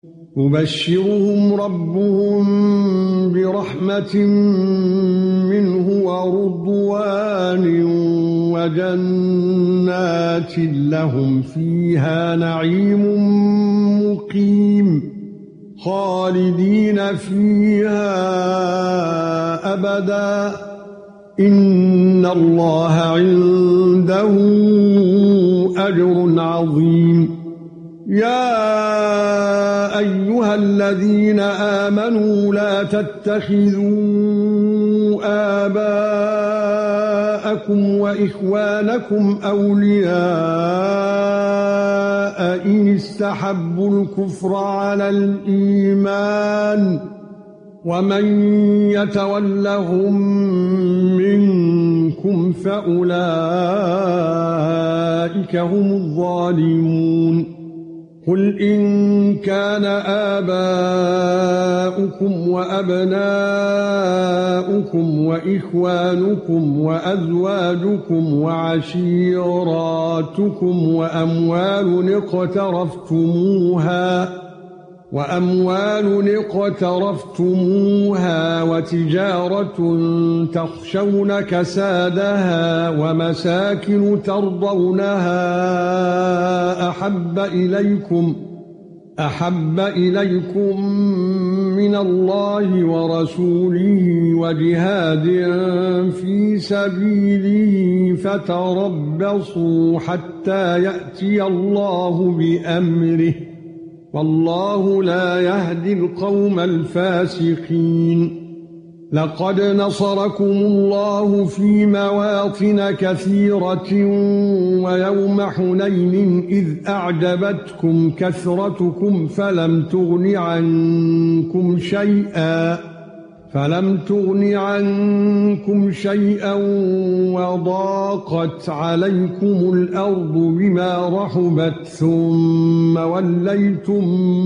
يبشرهم ربهم برحمة منه ورضوان وجنات لهم فيها نعيم مقيم خالدين فيها أبدا إن الله عنده أجر عظيم. يا ايها الذين امنوا لا تتخذوا آباءكم واخوانكم اولياء ان استحبوا الكفر على الايمان ومن يتولهم منكم فاولئك هم الظالمون. قل إن كان آباؤكم وأبناؤكم وإخوانكم وأزواجكم وعشيراتكم وأموال اقترفتموها وتجارة تخشون كسادها ومساكن ترضونها أحب إليكم من الله ورسوله وجهاد في سبيله فتربصوا حتى يأتي الله بأمره والله لا يهدي القوم الفاسقين. لقد نصركم الله في مواطن كثيرة ويوم حنين إذ أعجبتكم كثرتكم فلم تغن عنكم شيئا وضاقت عليكم الأرض بما رحبت ثم وليتم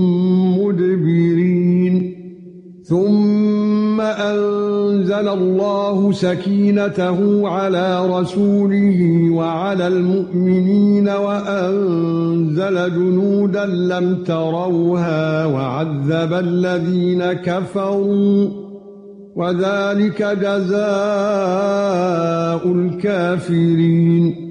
مدبرين. ثم أنزل الله سكينته على رسوله وعلى المؤمنين وأنزل جنودا لم تروها وعذب الذين كفروا وذلك جزاء الكافرين.